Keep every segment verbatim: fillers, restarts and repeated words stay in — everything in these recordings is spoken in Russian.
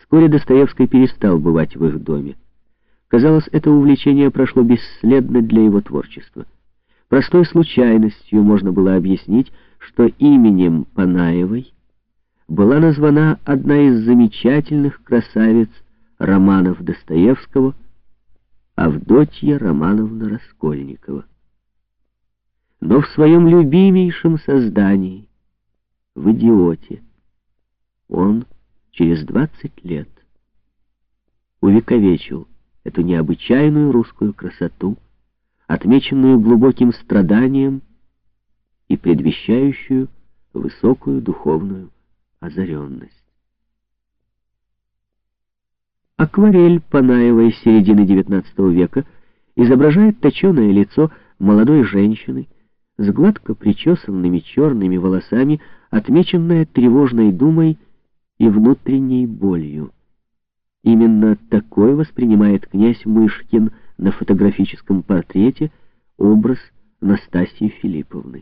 Вскоре Достоевский перестал бывать в их доме. Казалось, это увлечение прошло бесследно для его творчества. Простой случайностью можно было объяснить, что именем Панаевой была названа одна из замечательных красавиц романов Достоевского, Авдотья Романовна Раскольникова. Но в своем любимейшем создании, в «Идиоте», он через двадцать лет увековечил эту необычайную русскую красоту, отмеченную глубоким страданием и предвещающую высокую духовную озаренность. Акварель Панаевой середины девятнадцатого века изображает точеное лицо молодой женщины с гладко причесанными черными волосами, отмеченное тревожной думой и внутренней болью. Именно такой воспринимает князь Мышкин на фотографическом портрете образ Настасьи Филипповны.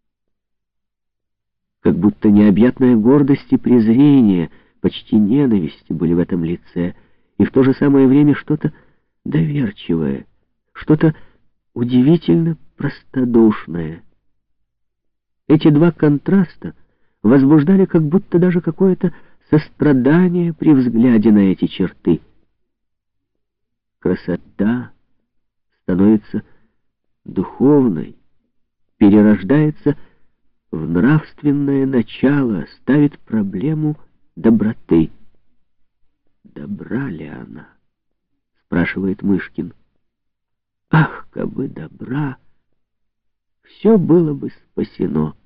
Как будто необъятная гордость и презрение, почти ненависть были в этом лице, и в то же самое время что-то доверчивое, что-то удивительно простодушное. Эти два контраста возбуждали как будто даже какое-то сострадание при взгляде на эти черты. Красота становится духовной, перерождается в нравственное начало, ставит проблему доброты. «Добра ли она?» — спрашивает Мышкин. «Ах, кабы добра, все было бы спасено».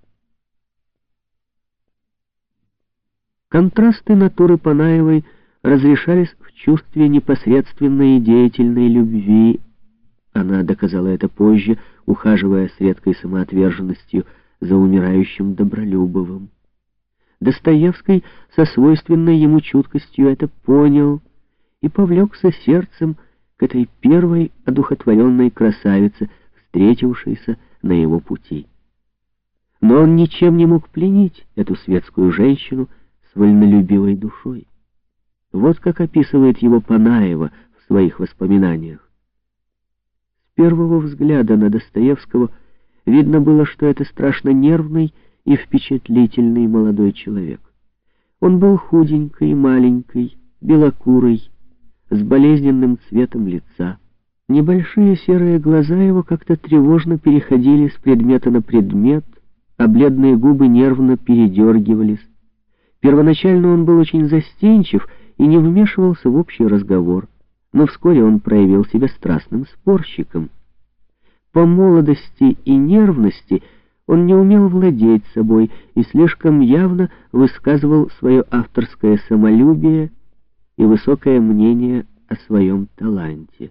Контрасты натуры Панаевой разрешались в чувстве непосредственной и деятельной любви. Она доказала это позже, ухаживая с редкой самоотверженностью за умирающим Добролюбовым. Достоевский со свойственной ему чуткостью это понял и повлекся сердцем к этой первой одухотворенной красавице, встретившейся на его пути. Но он ничем не мог пленить эту светскую женщину с вольнолюбивой душой. Вот как описывает его Панаева в своих воспоминаниях. С первого взгляда на Достоевского видно было, что это страшно нервный и впечатлительный молодой человек. Он был худенький, маленький, белокурый, с болезненным цветом лица. Небольшие серые глаза его как-то тревожно переходили с предмета на предмет, а бледные губы нервно передергивались. Первоначально он был очень застенчив и не вмешивался в общий разговор, но вскоре он проявил себя страстным спорщиком. По молодости и нервности он не умел владеть собой и слишком явно высказывал свое авторское самолюбие и высокое мнение о своем таланте.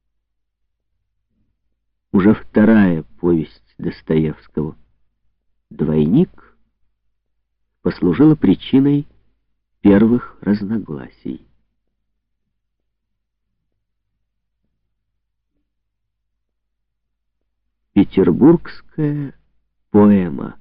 Уже вторая повесть Достоевского, «Двойник», послужила причиной первых разногласий. Петербургская поэма.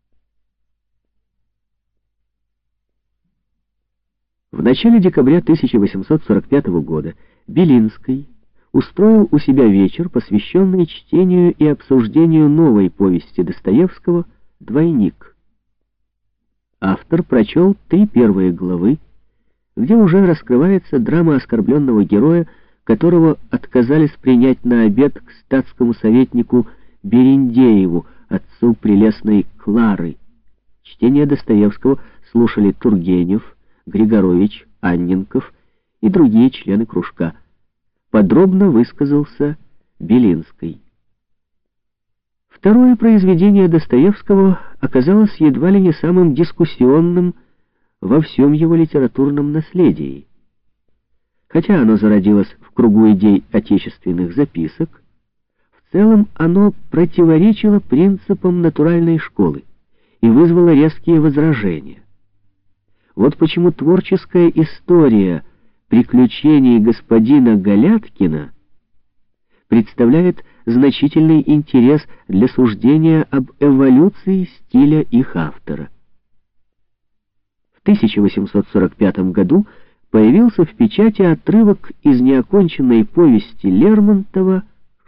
В начале декабря тысяча восемьсот сорок пятого года Белинский устроил у себя вечер, посвященный чтению и обсуждению новой повести Достоевского «Двойник». Автор прочел три первые главы, где уже раскрывается драма оскорбленного героя, которого отказались принять на обед к статскому советнику Берендееву, отцу прелестной Клары. Чтение Достоевского слушали Тургенев, Григорович, Анненков и другие члены кружка. Подробно высказался Белинский. Второе произведение Достоевского оказалось едва ли не самым дискуссионным во всем его литературном наследии. Хотя оно зародилось в кругу идей отечественных записок, в целом оно противоречило принципам натуральной школы и вызвало резкие возражения. Вот почему творческая история приключений господина Галяткина представляет значительный интерес для суждения об эволюции стиля их автора. В тысяча восемьсот сорок пятом году появился в печати отрывок из неоконченной повести Лермонтова